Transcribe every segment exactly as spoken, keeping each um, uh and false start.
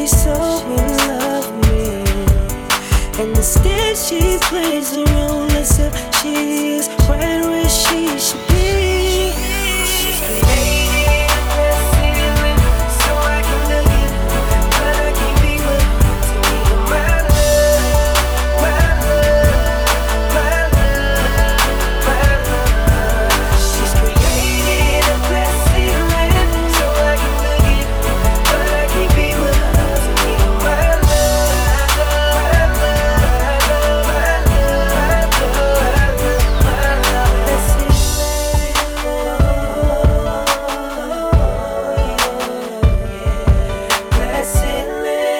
she's so in love with me, and instead she plays the role as if she is right where she should be. She's created a glass ceiling so I can look in, but I can't be with her to give her my love, my love, my love, my love. She's created a glass ceiling so I can look in, but I can't be with her to give her my love, my love, my love, my love, my love. That's it. That's it.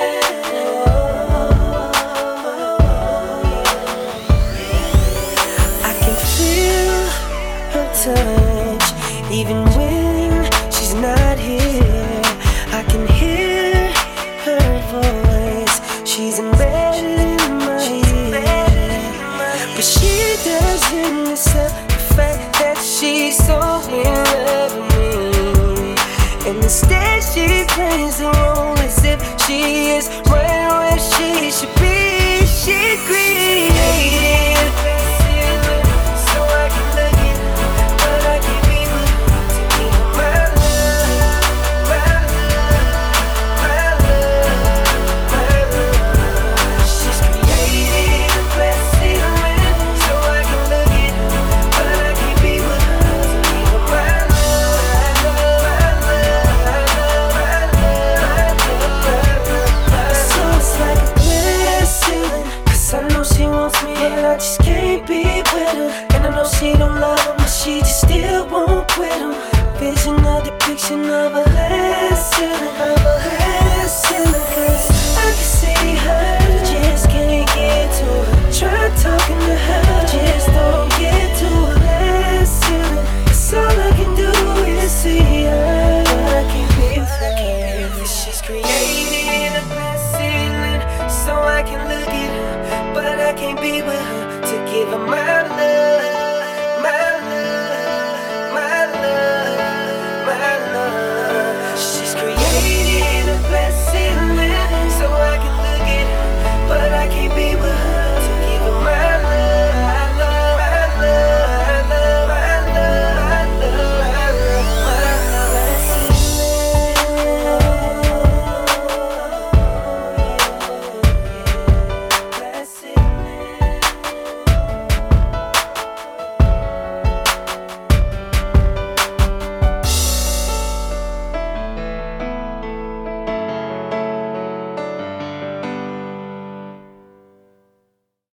I can feel her touch even when she's not here. I can hear her voice, she's embedded in my ear, but she doesn't accept the fact that she's so in love with me, and instead she plays the role as if she is right where she should be. She created so I can look in, but I can't be with her to give her my love, my love, my love, my love. She's created a glass ceiling so I can look in, but I can't be with her to give her my love, my love, my love, my love. So it's like a glass ceiling, 'cause I know she wants me and I just can't be with her, and I know she don't love him, but she just still won't quit him. Vision of depiction of a glass ceiling, of a glass ceiling, 'cause I can see her, just can't get to her. Try talking to her, just don't get to her. Glass ceiling, 'cause all I can do is see her, but I can't be with her. She's created a glass ceiling so I can look at her, but I can't be with her to give her my love.